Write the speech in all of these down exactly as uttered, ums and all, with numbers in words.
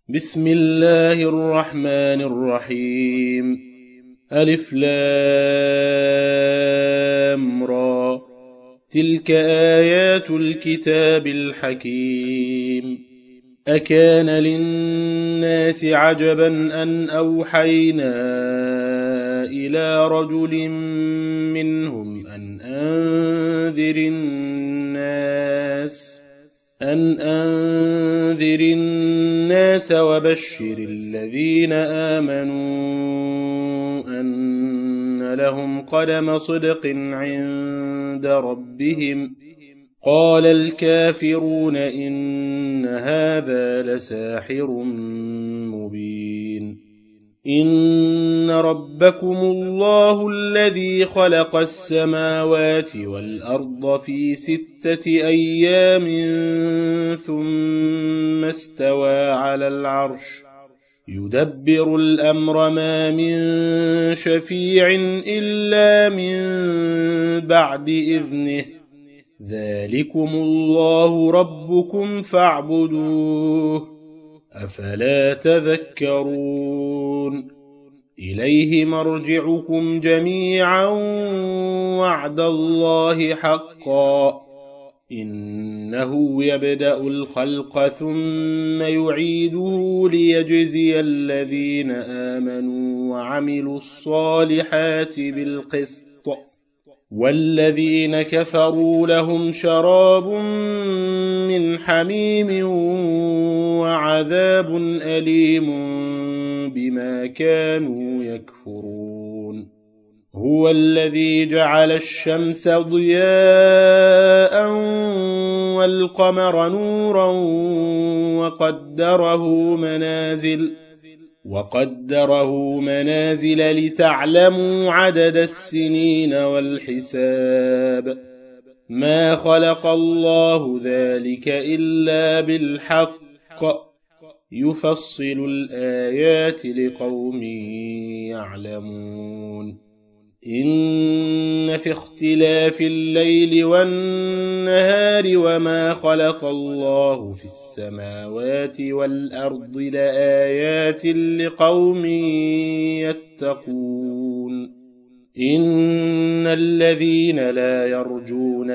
بسم الله الرحمن الرحيم. ألف لام را. تلك آيات الكتاب الحكيم. أكان للناس عجبا أن أوحينا إلى رجل منهم أن أنذر الناس أن أنذر الناس وبشر الذين آمنوا أن لهم قدم صدق عند ربهم. قال الكافرون إن هذا لساحر مبين. إن ربكم الله الذي خلق السماوات والأرض في ستة أيام ثم استوى على العرش يدبر الأمر ما من شفيع إلا من بعد إذنه. ذلكم الله ربكم فاعبدوه أفلا تذكرون. إليه مرجعكم جميعا وعد الله حقا. إنه يبدأ الخلق ثم يعيده ليجزي الذين آمنوا وعملوا الصالحات بالقسط، والذين كفروا لهم شراب من حميم وعذاب أليم بما كانوا يكفرون. هو الذي جعل الشمس ضياء والقمر نورا وقدره منازل وقدره منازل لتعلموا عدد السنين والحساب. ما خلق الله ذلك إلا بالحق يفصل الآيات لقوم يعلمون. إن في اختلاف الليل والنهار وما خلق الله في السماوات والأرض لآيات لقوم يتقون. إن الذين لا يرجون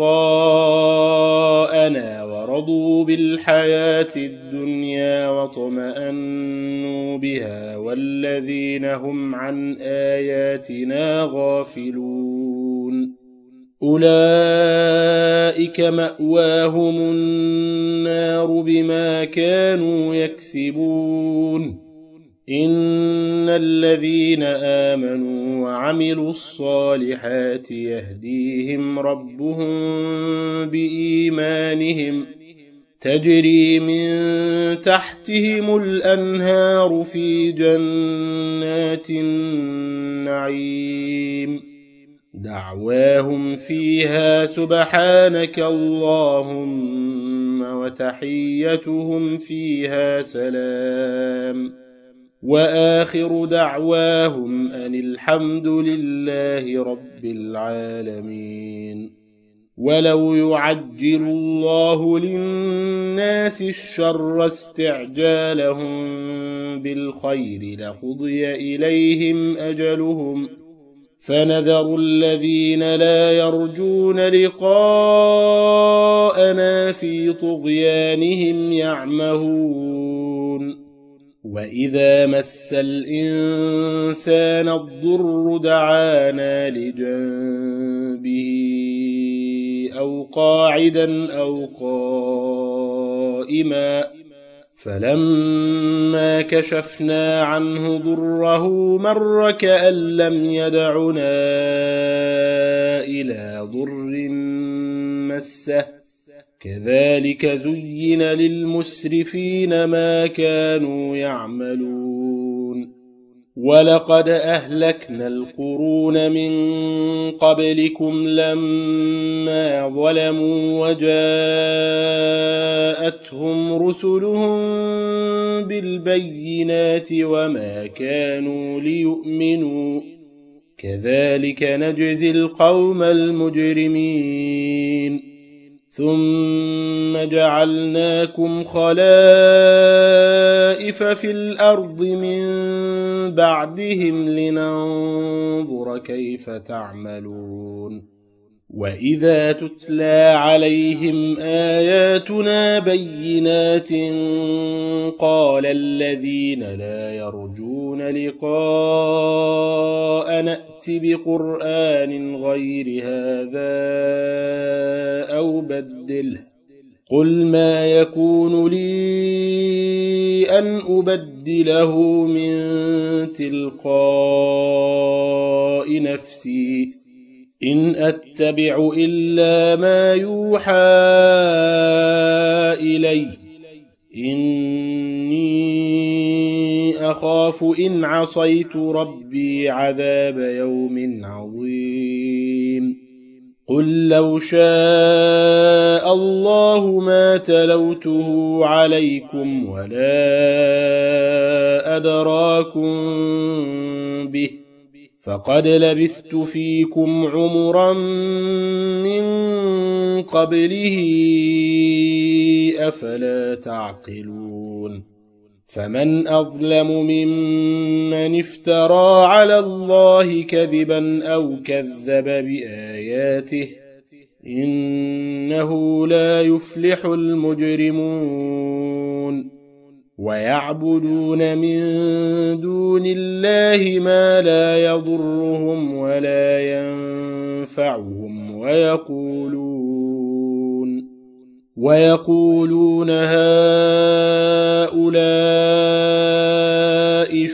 لقاءنا ورضوا بالحياة الدنيا واطمأنوا بها والذين هم عن آياتنا غافلون أولئك مأواهم النار بما كانوا يكسبون. إن الذين آمنوا وعملوا الصالحات يهديهم ربهم بإيمانهم تجري من تحتهم الأنهار في جنات النعيم دعواهم فيها سبحانك اللهم وتحيتهم فيها سلام وآخر دعواهم أن الحمد لله رب العالمين. ولو يعجل الله للناس الشر استعجالهم بالخير لقضي إليهم أجلهم فنذر الذين لا يرجون لقاءنا في طغيانهم يعمهون. وإذا مس الإنسان الضر دعانا لجنبه أو قاعدا أو قائما فلما كشفنا عنه ضره مر كأن لم يدعنا إلى ضر مسه. كذلك زين للمسرفين ما كانوا يعملون. ولقد أهلكنا القرون من قبلكم لما ظلموا وجاءتهم رسلهم بالبينات وما كانوا ليؤمنوا كذلك نجزي القوم المجرمين. ثم جعلناكم خلائف خَسَائِفَ فِي الْأَرْضِ مِن بَعْدِهِمْ لِنَنظُرَ كَيْفَ تَعْمَلُونَ وَإِذَا تُتْلَى عَلَيْهِمْ آيَاتُنَا بَيِّنَاتٍ قَالَ الَّذِينَ لَا يَرْجُونَ لِقَاءَنَا ائْتِ بِقُرْآنٍ غَيْرِ هَذَا أَوْ بَدِّلْهُ قُلْ مَا يَكُونُ لِي أَنْ أُبَدِّلَهُ مِنْ تِلْقَاءِ نَفْسِي إِنْ أَتَّبِعُ إِلَّا مَا يُوحَى إِلَيَّ إِنِّي أَخَافُ إِنْ عَصَيْتُ رَبِّي عَذَابَ يَوْمٍ عَظِيمٍ قُل لَّوْ شَاءَ اللَّهُ مَا تَلَوْتُهُ عَلَيْكُمْ وَلَا أَدْرَاكُمْ بِهِ فَقَدْ لَبِثْتُ فِيكُمْ عُمُرًا مِّن قَبْلِهِ أَفَلَا تَعْقِلُونَ فَمَنْ أَظْلَمُ مِمَّنِ افْتَرَىٰ عَلَى اللَّهِ كَذِبًا أَوْ كَذَّبَ بِآيَاتِهِ إِنَّهُ لا يُفْلِحُ الْمُجْرِمُونَ وَيَعْبُدُونَ مِن دُونِ اللَّهِ مَا لَا يَضُرُّهُمْ وَلَا يَنفَعُهُمْ وَيَقُولُونَ وَيَقُولُونَ هَٰؤُلَاءِ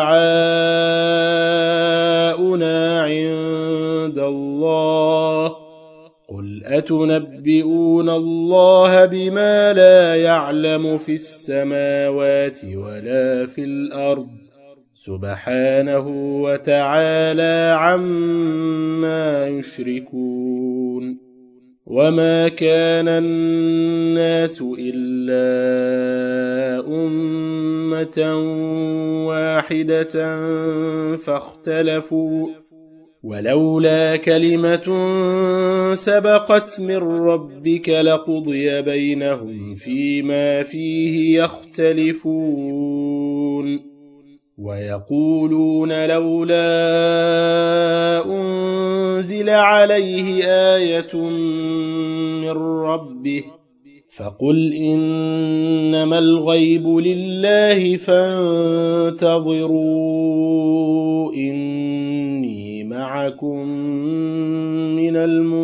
شُفَعَاؤُنَا عِندَ اللَّهِ قُلْ أَتُنَبِّئُونَ اللَّهَ بِمَا لَا يَعْلَمُ فِي السَّمَاوَاتِ وَلَا فِي الْأَرْضِ سُبْحَانَهُ وَتَعَالَىٰ عَمَّا يُشْرِكُونَ وَمَا كَانَ النَّاسُ إِلَّا أُمَّةً وَاحِدَةً فَاخْتَلَفُوا وَلَوْلَا كَلِمَةٌ سَبَقَتْ مِن رَّبِّكَ لَقُضِيَ بَيْنَهُمْ فِيمَا فِيهِ يَخْتَلِفُونَ وَيَقُولُونَ لَوْلَا أُنزِلَ عَلَيْهِ آيَةٌ مِّن رَّبِّهِ فَقُلْ إِنَّمَا الْغَيْبُ لِلَّهِ فَانتَظِرُوا إِنِّي مَعَكُم مِّنَ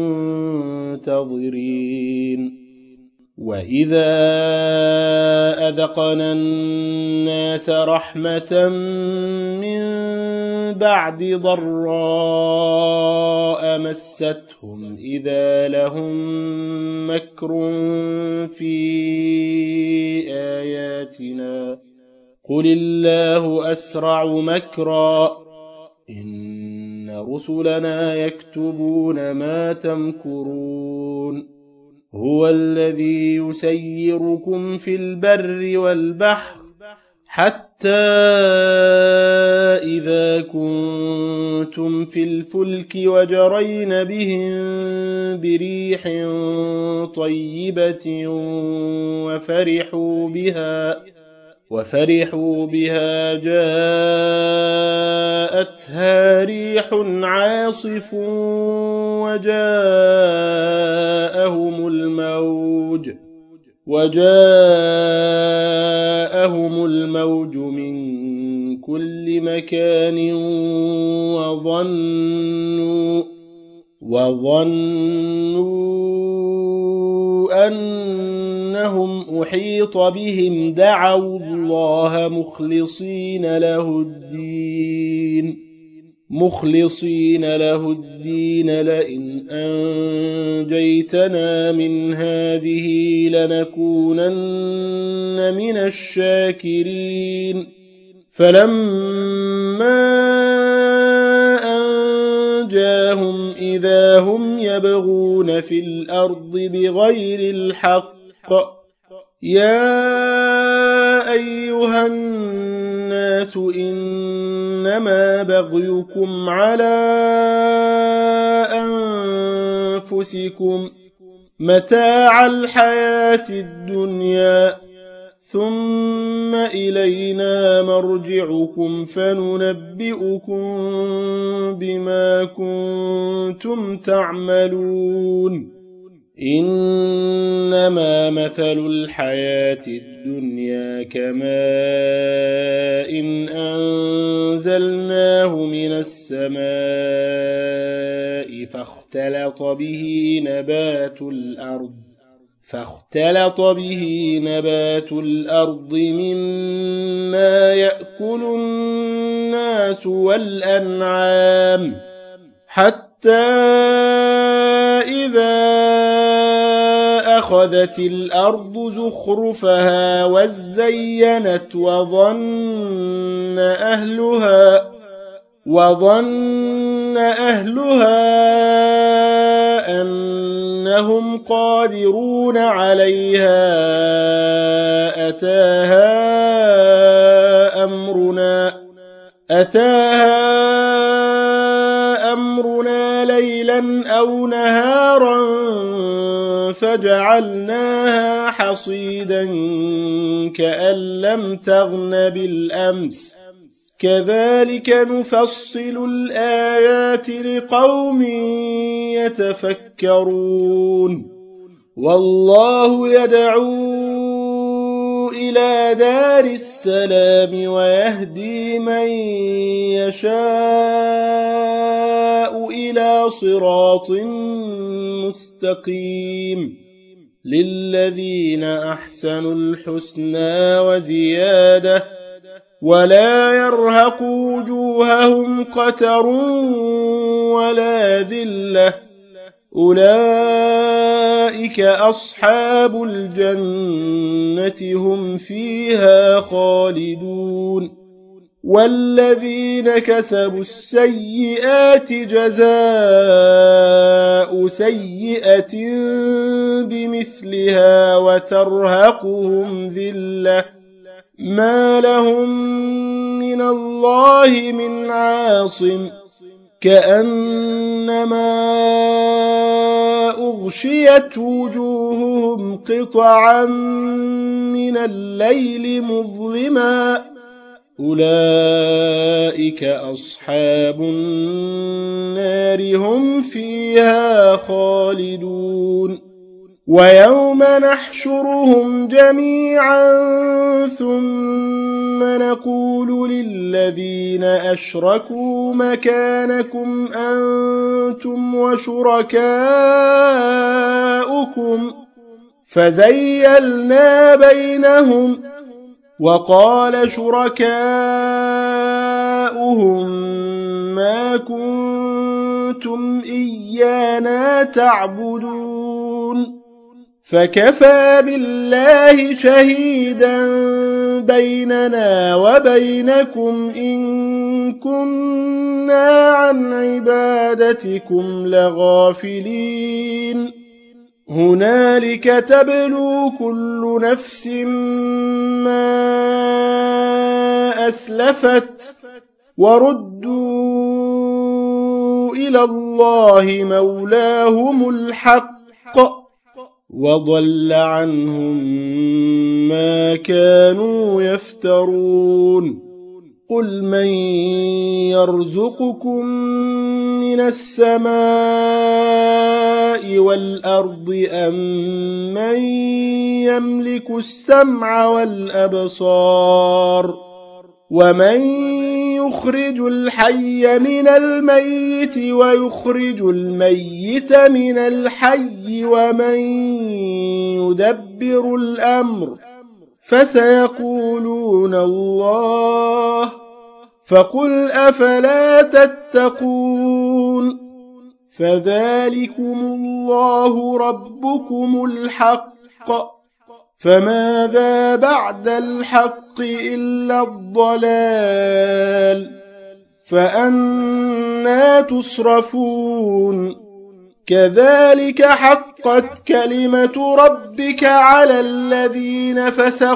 الْمُنتَظِرِينَ وَإِذَا أَذَقْنَا النَّاسَ رَحْمَةً مِّن بَعْدِ ضَرَّاءَ مَسَّتْهُمْ إِذَا لَهُم مَّكْرٌ فِي آيَاتِنَا قُلِ اللَّهُ أَسْرَعُ مَكْرًا إِنَّ رُسُلَنَا يَكْتُبُونَ مَا تَمْكُرُونَ هُوَ الَّذِي يُسَيِّرُكُمْ فِي الْبَرِّ وَالْبَحْرِ حَتَّى إِذَا كُنتُمْ فِي الْفُلْكِ وَجَرَيْنَ بِهِم بِرِيحٍ طَيِّبَةٍ وَفَرِحُوا بِهَا وَفَرِحُوا بِهَا جَاءَتْهَا رِيحٌ عَاصِفٌ وَجَاءَهُمُ الْمَوْجُ وَجَاءَهُمُ الْمَوْجُ مِنْ كُلِّ مَكَانٍ وَظَنُّوا وَظَنُّوا أَنَّهُمْ أُحِيطَ بِهِمْ دَعَوُا اللَّهَ مُخْلِصِينَ لَهُ الدِّينَ مُخْلِصِينَ لَهُ الدِّينَ لَئِنْ أَنْجَيْتَنَا مِنْ هَٰذِهِ لَنَكُونَنَّ مِنَ الشَّاكِرِينَ فَلَمَّا أَنْجَاهُمْ إِذَا هُمْ يَبْغُونَ فِي الْأَرْضِ بِغَيْرِ الْحَقِّ يَا أَيُّهَا النَّاسُ إِنَّمَا بَغْيُكُمْ عَلَىٰ أَنفُسِكُمْ مَتَاعَ الْحَيَاةِ الدُّنْيَا ثم إلينا مرجعكم فننبئكم بما كنتم تعملون إنما مثل الحياة الدنيا كماء إن أنزلناه من السماء فاختلط به نبات الأرض فاختلط به نبات الأرض مما يأكل الناس والأنعام حتى إذا أخذت الأرض زخرفها وزينت وظن أهلها وظن أهلها أنهم قادرون عليها أتاها أمرنا أتاها أمرنا ليلا أو نهارا فجعلناها حصيدا كأن لم تغن بالأمس كذلك نفصل الآيات لقوم يتفكرون والله يدعو إلى دار السلام ويهدي من يشاء إلى صراط مستقيم للذين أحسنوا الحسنى وزيادة ولا يرهق وجوههم قتر ولا ذلة أولئك أصحاب الجنة هم فيها خالدون والذين كسبوا السيئات جزاء سيئة بمثلها وترهقهم ذلة ما لهم من الله من عاصم كأنما أغشيت وجوههم قطعا من الليل مظلما أولئك أصحاب النار هم فيها خالدون ويوم نحشرهم جميعا ثم نقول للذين أشركوا مكانكم أنتم وشركاؤكم فزيلنا بينهم وقال شركاؤهم ما كنتم إيانا تعبدون فكفى بالله شهيدا بيننا وبينكم إن كنا عن عبادتكم لغافلين هنالك تبلو كل نفس ما أسلفت وردوا إلى الله مولاهم الحق وضل عنهم ما كانوا يفترون قل من يرزقكم من السماء والأرض أم من يملك السمع والأبصار ومن يخرج الحي من الميت ويخرج الميت من الحي ومن يدبر الأمر فسيقولون الله فقل أفلا تتقون فذلكم الله ربكم الحق فماذا بعد الحق إلا الضلال فأنى تصرفون كذلك حقت كلمة ربك على الذين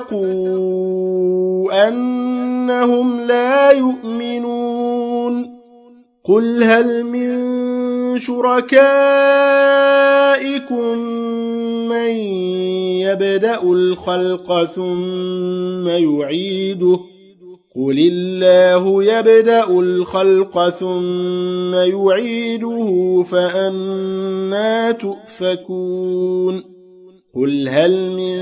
فسقوا أنهم لا يؤمنون قل هل من شركائكم من يبدأ الخلق ثم يعيده قل الله يبدأ الخلق ثم يعيده فأنى تؤفكون قل هل من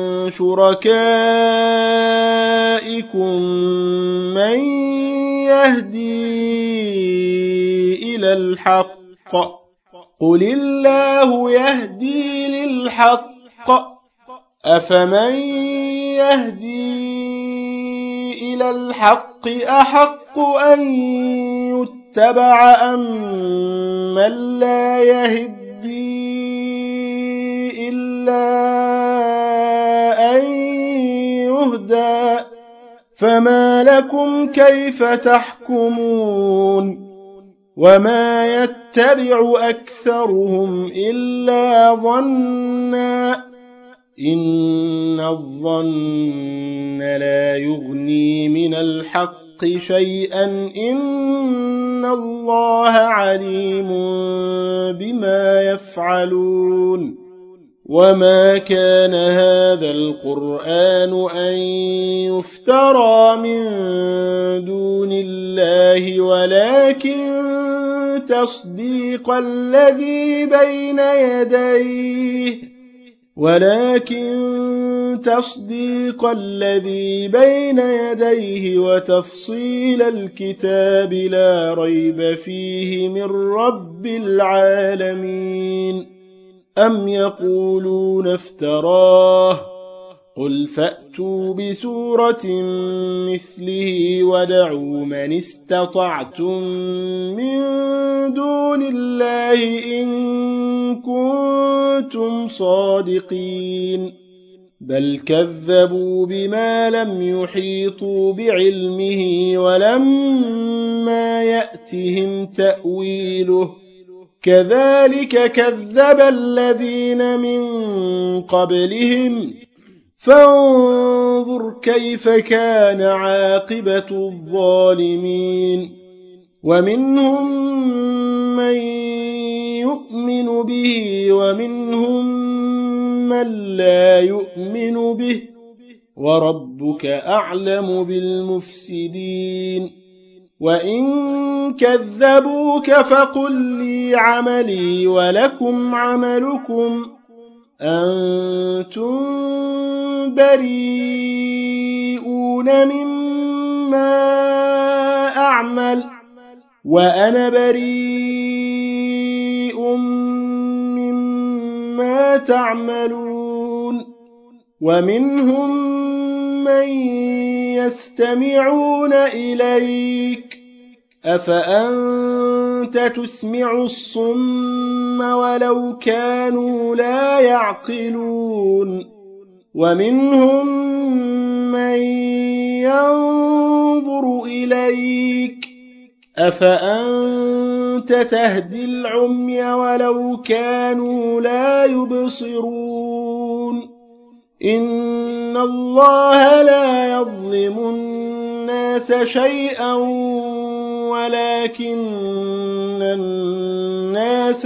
شركائكم من يهدي إلى الحق قل الله يهدي للحق أفمن يهدي إلى الحق أحق أن يتبع أم من لا يهدي إلا أن يهدى فما لكم كيف تحكمون وما يتبع أكثرهم إلا ظنًّا إن الظن لا يغني من الحق شيئا إن الله عليم بما يفعلون وما كان هذا القرآن أن يفترى من دون الله ولكن تصديق الذي بين يديه ولكن تصديق الذي بين يديه وتفصيل الكتاب لا ريب فيه من رب العالمين أم يقولون افتراه قل فأتوا بسورة مثله ودعوا من استطعتم من دون الله إن كنتم صادقين بل كذبوا بما لم يحيطوا بعلمه ولما يأتهم تأويله كذلك كذب الذين من قبلهم فانظر كيف كان عاقبة الظالمين ومنهم من يؤمن به ومنهم من لا يؤمن به وربك أعلم بالمفسدين وإن كذبوك فقل لي عملي ولكم عملكم أنتم بريئون مما أعمل وأنا بريء مما تعملون ومنهم من يستمعون إليك أفأنت تسمع الصم ولو كانوا لا يعقلون ومنهم من ينظر إليك أفأنت تهدي العمي ولو كانوا لا يبصرون إن الله لا يظلم الناس شيئا ولكن الناس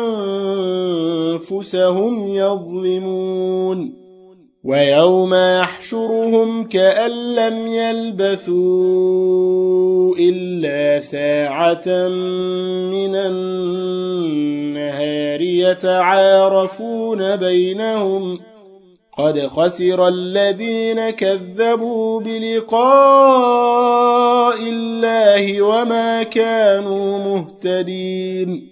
أنفسهم يظلمون ويوم يحشرهم كأن لم يلبثوا إلا ساعة من النهار يتعارفون بينهم قد خسر الذين كذبوا بلقاء الله وما كانوا مهتدين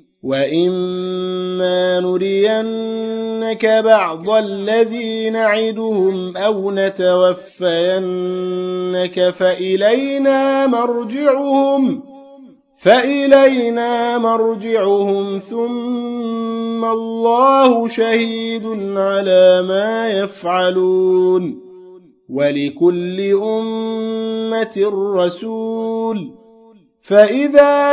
وإما نرينك بعض الذي نعدهم أو نتوفينك فإلينا مرجعهم فإلينا مرجعهم ثم الله شهيد على ما يفعلون ولكل أمة رسول فإذا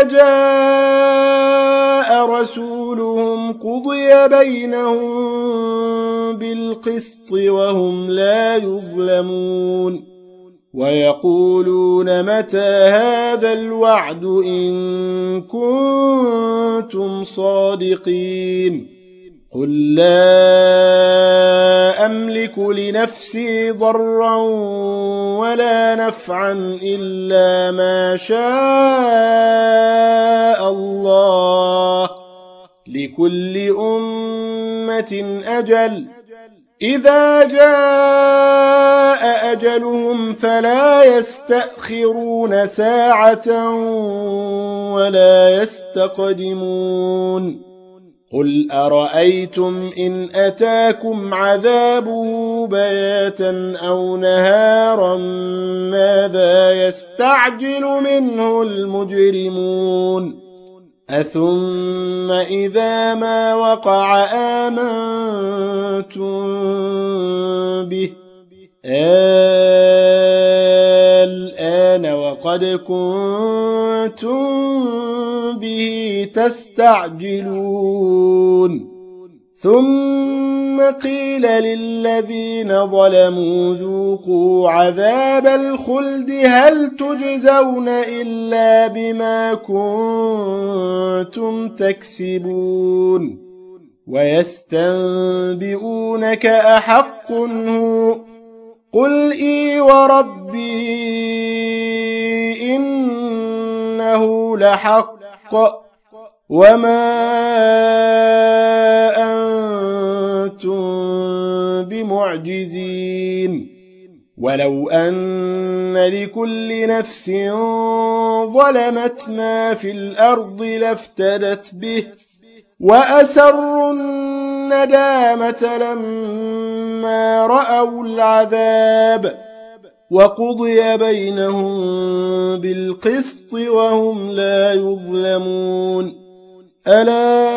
جاء رسولهم قضي بينهم بالقسط وهم لا يظلمون ويقولون متى هذا الوعد إن كنتم صادقين قل لا أملك لنفسي ضرا ولا نفعا إلا ما شاء الله لكل أمة أجل إذا جاء أجلهم فلا يستأخرون ساعة ولا يستقدمون قل أرأيتم إن أتاكم عذابه بياتا أو نهارا ماذا يستعجل منه المجرمون أثم إذا ما وقع آمنتم به الآن وقد كنتم به تستعجلون ثم قيل للذين ظلموا ذوقوا عذاب الخلد هل تجزون إلا بما كنتم تكسبون ويستنبئونك أحق هو قل إي وربي إنه لحق وما أنتم بمعجزين ولو أن لكل نفس ظلمت ما في الأرض لافتدت به وأسروا الندامة لما رأوا العذاب وقضي بينهم بالقسط وهم لا يظلمون ألا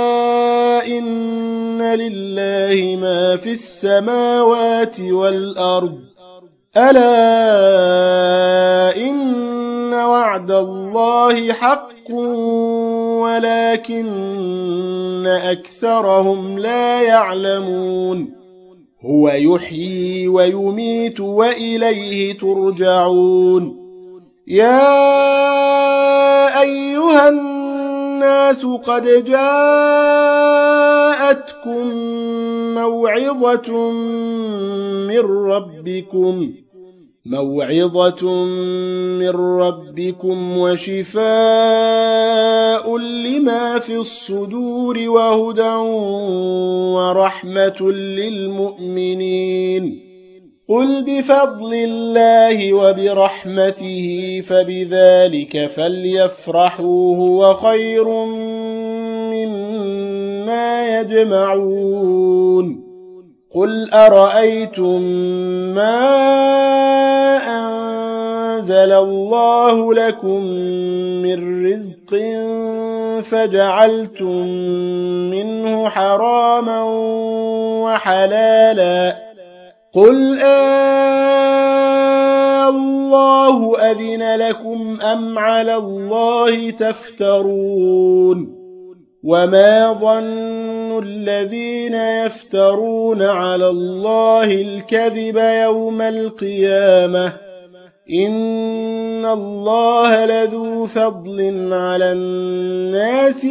إن لله ما في السماوات والأرض ألا إن وعد الله حق ولكن أكثرهم لا يعلمون هو يحيي ويميت وإليه ترجعون يا أيها الناس قد جاءتكم موعظة من ربكم موعظة من ربكم وشفاء لما في الصدور وهدى ورحمة للمؤمنين قل بفضل الله وبرحمته فبذلك فليفرحوا هو خير مما يجمعون قل أرأيتم ما أنزل الله لكم من رزق فجعلتم منه حراما وحلالا قل آه الله أذن لكم أم على الله تفترون وما ظن الذين يفترون على الله الكذب يوم القيامة إن الله لذو فضل على الناس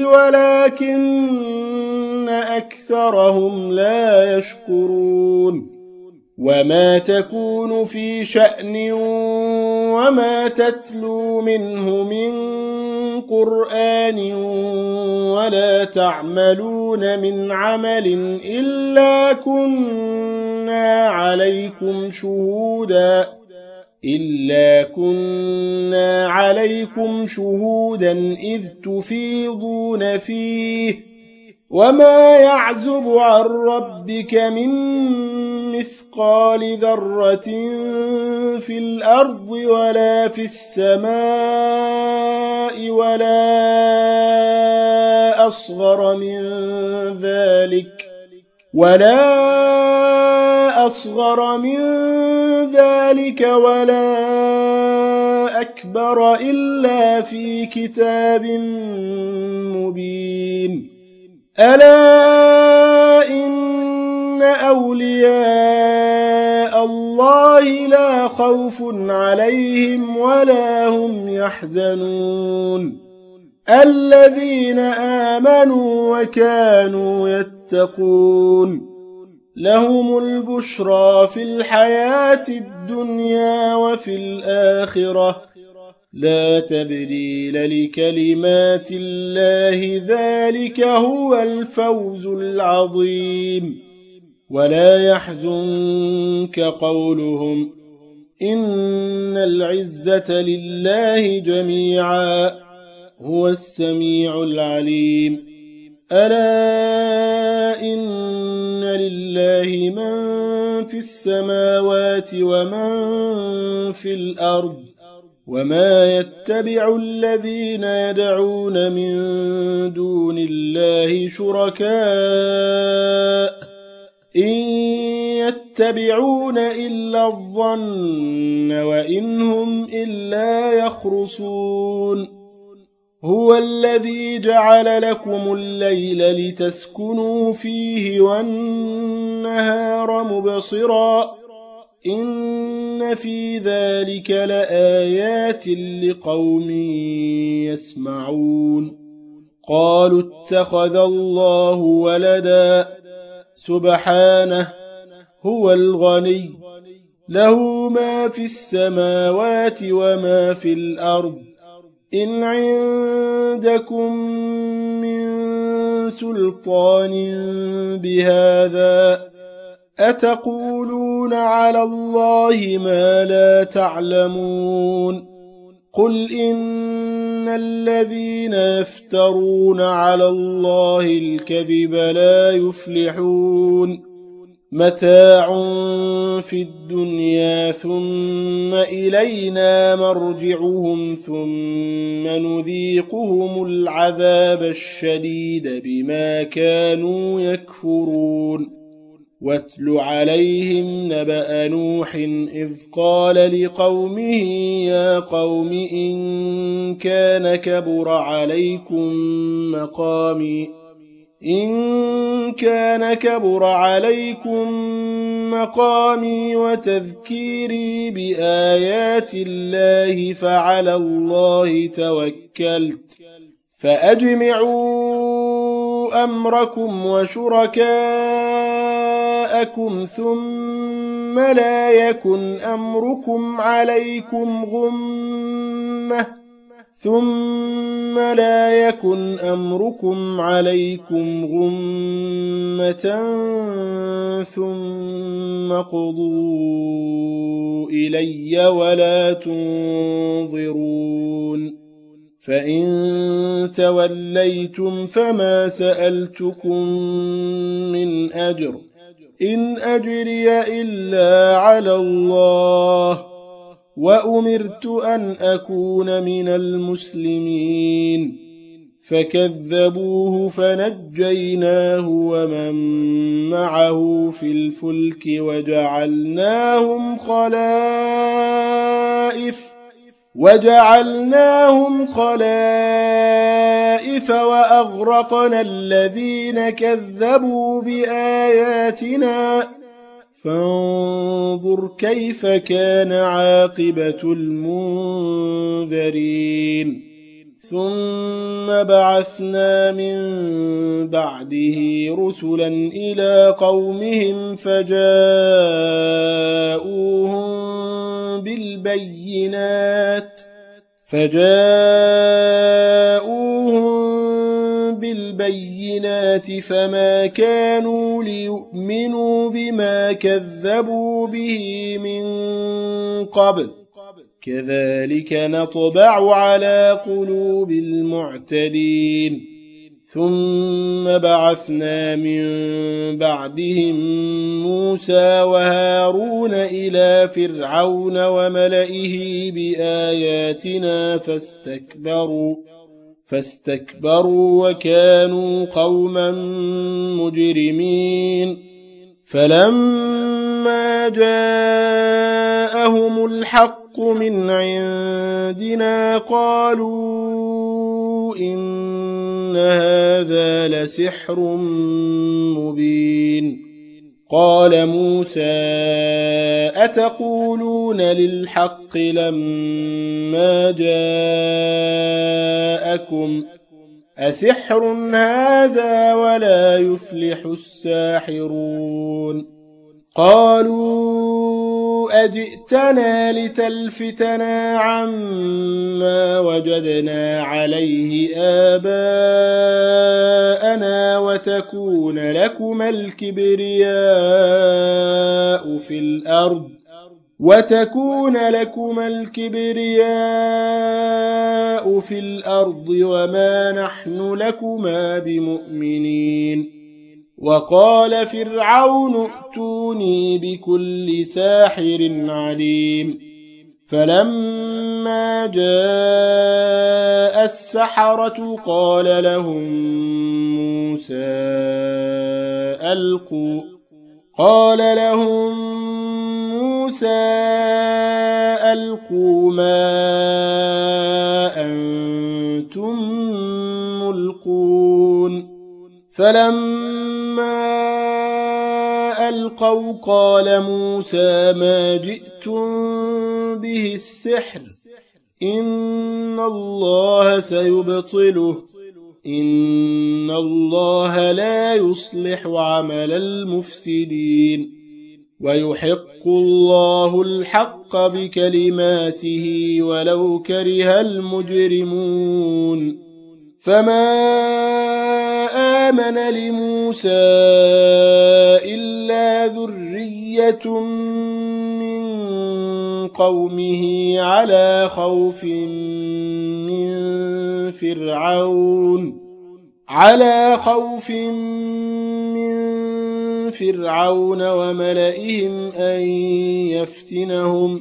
ولكن أكثرهم لا يشكرون وما تكون في شأن وما تتلو منه من قرآن ولا تعملون من عمل إلا كنا عليكم شهودا إلا كنا عليكم شهودا إذ تفيضون فيه وما يعزب عن ربك من مثقال ذرة في الأرض ولا في السماء ولا أصغر من ذلك ولا أصغر من ذلك ولا أكبر إلا في كتاب مبين ألا إن أولياء الله لا خوف عليهم ولا هم يحزنون الذين آمنوا وكانوا يتقون لهم البشرى في الحياة الدنيا وفي الآخرة لا تبديل لكلمات الله ذلك هو الفوز العظيم ولا يحزنك قولهم إن العزة لله جميعا هو السميع العليم ألا إن لله من في السماوات ومن في الأرض وما يتبع الذين يدعون من دون الله شركاء إن يتبعون إلا الظن وإن هم إلا يخرصون هو الذي جعل لكم الليل لتسكنوا فيه والنهار مبصرا إن في ذلك لآيات لقوم يسمعون قالوا اتخذ الله ولدا سبحانه هو الغني له ما في السماوات وما في الأرض إن عندكم من سلطان بهذا أتقولون على الله ما لا تعلمون قل إن الذين يفترون على الله الكذب لا يفلحون متاع في الدنيا ثم إلينا مرجعهم ثم نذيقهم العذاب الشديد بما كانوا يكفرون واتل عليهم نبأ نوح إذ قال لقومه يا قوم إن كان كبر عليكم مقامي إن كان كبر عليكم مقامي وتذكيري بآيات الله فعلى الله توكلت فأجمعوا أمركم وشركاءكم ثم لا يكن أمركم عليكم غمة ثم لا يكن أمركم عليكم غمة ثم قضوا إلي ولا تنظرون فإن توليتم فما سألتكم من أجر إن أجري إلا على الله وأمرت أن أكون من المسلمين فكذبوه فنجيناه ومن معه في الفلك وجعلناهم خلائف وجعلناهم خلائف وأغرقنا الذين كذبوا بآياتنا فانظر كيف كان عاقبة المنذرين ثم بعثنا من بعده رسلا إلى قومهم فجاءوهم بالبينات فجاءوهم بالبينات فما كانوا ليؤمنوا بما كذبوا به من قبل كذلك نطبع على قلوب المعتدين ثم بعثنا من بعدهم موسى وهارون إلى فرعون وملئه بآياتنا فاستكبروا فاستكبروا وكانوا قوما مجرمين فلما جاءهم الحق من عندنا قالوا إن هذا لسحر مبين قال موسى أتقولون للحق لما جاءكم أسحر هذا ولا يفلح الساحرون قالوا أجئتنا لتلفتنا عما وجدنا عليه آباءنا وتكون لكما الكبرياء في الأرض وتكون لكما الكبرياء في الأرض وما نحن لكما بمؤمنين وقال فرعون ائتوني بكل ساحر عليم فلما جاء السحرة قال لهم موسى ألقوا قال لهم موسى ألقوا ما أنتم ملقون فلما ألقوا قال موسى ما جئتم به السحر إن الله سيبطله إن الله لا يصلح عمل المفسدين ويحق الله الحق بكلماته ولو كره المجرمون فما آمن لموسى إلا ذرية من قومه على خوف من فرعون على خوف من فرعون وملئهم أن يفتنهم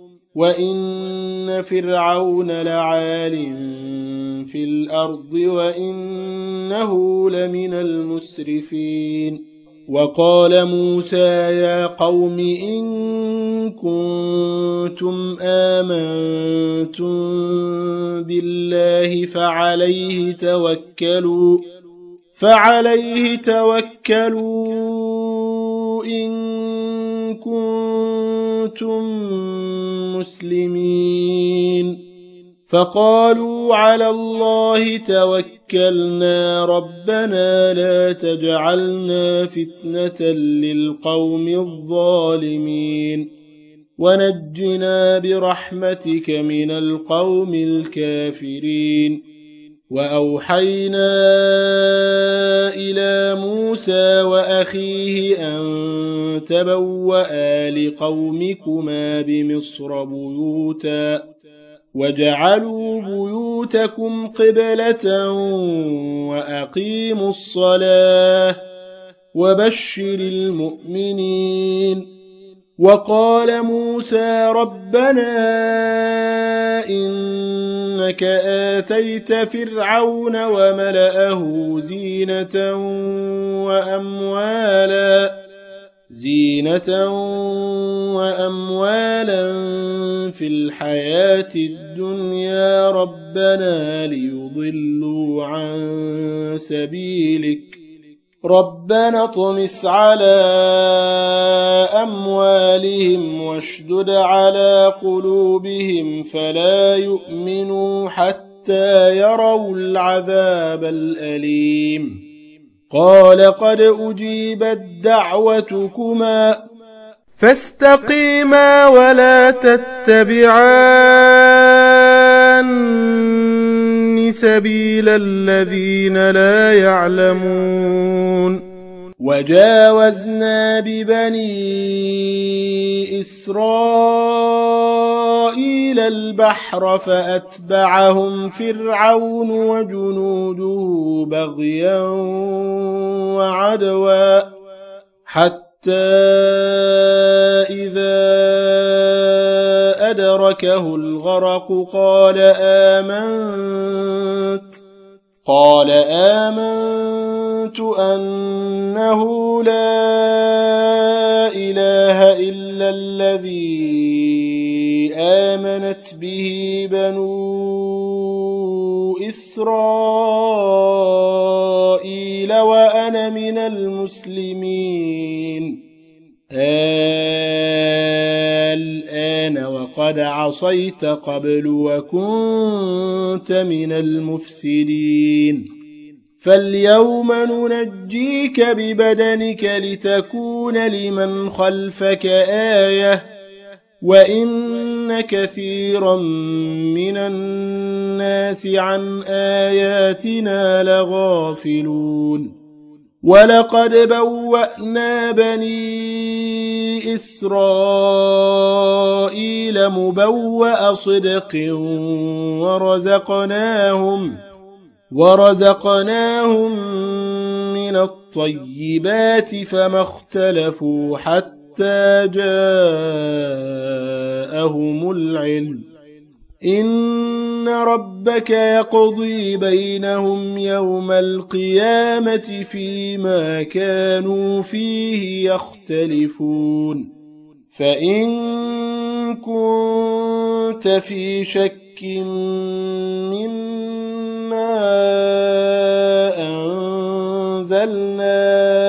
وإن فرعون لعال في الأرض وإنه لمن المسرفين وقال موسى يا قوم إن كنتم آمنتم بالله فعليه توكلوا فعليه توكلوا إن كنتم مسلمين فقالوا على الله توكلنا ربنا لا تجعلنا فتنة للقوم الظالمين ونجنا برحمتك من القوم الكافرين وأوحينا إلى موسى وأخيه أن تبوأ لقومكما بمصر بيوتا وجعلوا بيوتكم قبلة وأقيموا الصلاة وبشر المؤمنين وقال موسى ربنا إنك آتيت فرعون وملأه زينة وأموالا زينة وأموالا في الحياة الدنيا ربنا ليضلوا عن سبيلك ربنا اطمس على أموالهم واشدد على قلوبهم فلا يؤمنوا حتى يروا العذاب الأليم قال قد أجيبت دعوتكما فاستقيما ولا تتبعان سبيل الذين لا يعلمون وجاوزنا ببني إسرائيل البحر فأتبعهم فرعون وجنوده بغيا وعدوا حتى إذا أدركه الغرق قال آمنت قال آمنت أنه لا إله إلا الذي آمنت به بنو إسرائيل وأنا من المسلمين الآن وقد عصيت قبل وكنت من المفسدين فاليوم ننجيك ببدنك لتكون لمن خلفك آية وإن كثيرا من الناس عن آياتنا لغافلون ولقد بوأنا بني إسرائيل مبوأ صدق ورزقناهم ورزقناهم من الطيبات فما اختلفوا حتى جاءهم العلم إن ربك يقضي بينهم يوم القيامة فيما كانوا فيه يختلفون فإن كنت في شك مما أنزلنا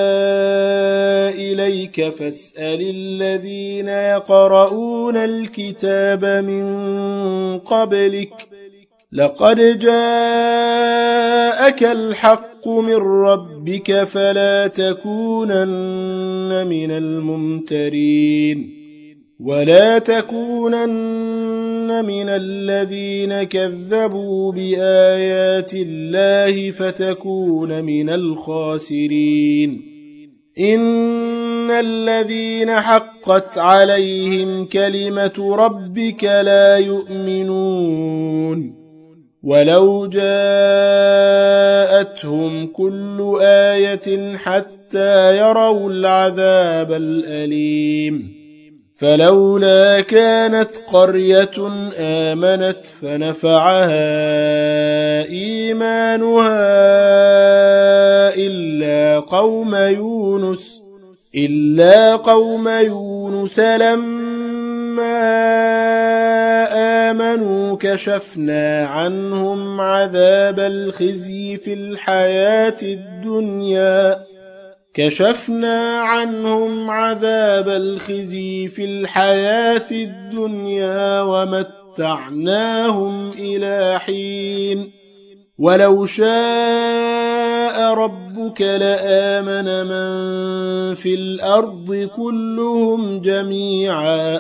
إليك فاسأل الذين يقرؤون الكتاب من قبلك لقد جاءك الحق من ربك فلا تكونن من الممترين ولا تكونن من الذين كذبوا بآيات الله فتكون من الخاسرين إن الذين حقت عليهم كلمة ربك لا يؤمنون ولو جاءتهم كل آية حتى يروا العذاب الأليم فلولا كانت قرية آمنت فنفعها إيمانها إلا قوم يونس إلا قوم يونس لما آمنوا كشفنا عنهم عذاب الخزي في الحياة الدنيا كشفنا عنهم عذاب الخزي في الحياة الدنيا ومتعناهم إلى حين ولو شاء ربك لآمن من في الأرض كلهم جميعا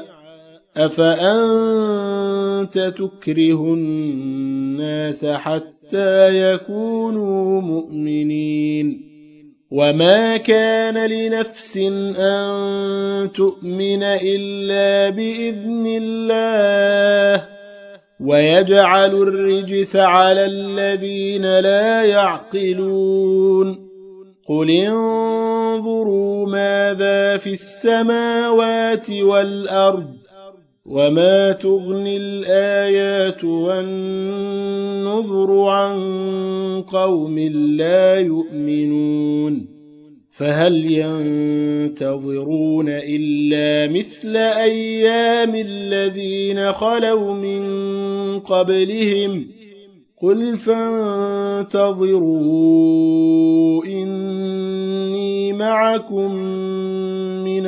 أفأنت تكره الناس حتى يكونوا مؤمنين وما كان لنفس أن تؤمن إلا بإذن الله ويجعل الرجس على الذين لا يعقلون قل انظروا ماذا في السماوات والأرض وما تغني الآيات والنذر عن قوم لا يؤمنون فهل ينتظرون إلا مثل أيام الذين خلوا من قبلهم قل فانتظروا إني معكم من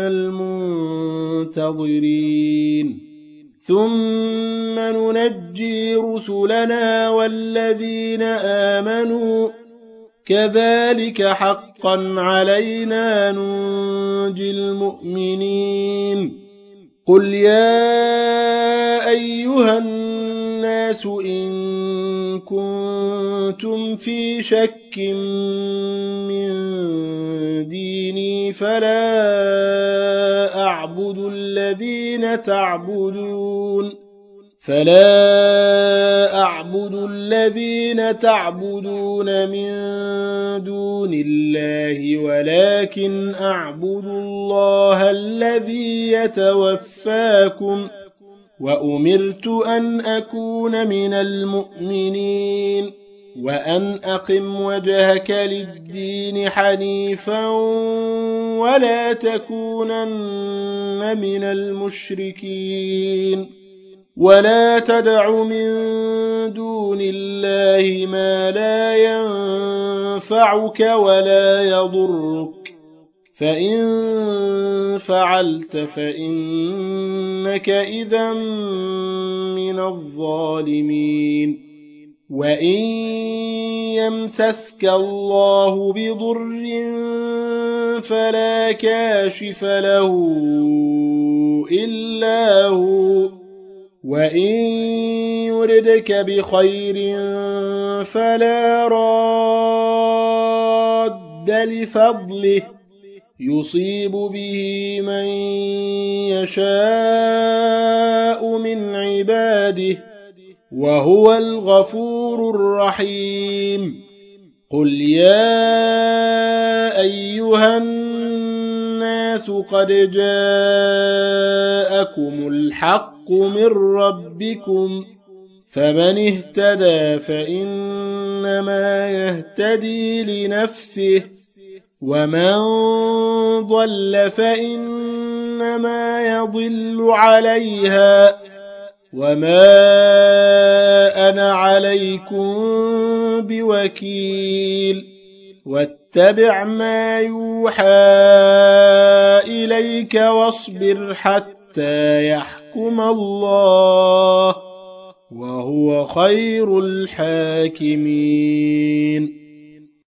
المنتظرين ثم ننجي رسلنا والذين آمنوا كذلك حقا علينا ننجي المؤمنين قل يا أيها الناس إن كنتم في شك من ديني فلا أعبد الذين تعبدون فلا أعبد الذين تعبدون من دون الله ولكن أعبد الله الذي يتوفاكم وأمرت أن أكون من المؤمنين وأن أقم وجهك للدين حنيفا ولا تكونن من المشركين ولا تدع من دون الله ما لا ينفعك ولا يضرك فإن فعلت فإنك إذا من الظالمين وإن يمسسك الله بضر فلا كاشف له إلا هو، وإن يردك بخير فلا راد لفضله يصيب به من يشاء من عباده وهو الغفور الرحيم. قل يا أيها الناس قد جاءكم الحق من ربكم، فمن اهتدى فإنما يهتدي لنفسه، ومن ضل فإنما يضل عليها، وما أنا عليكم بوكيل. واتبع ما يوحى إليك واصبر حتى يحكم الله، وهو خير الحاكمين.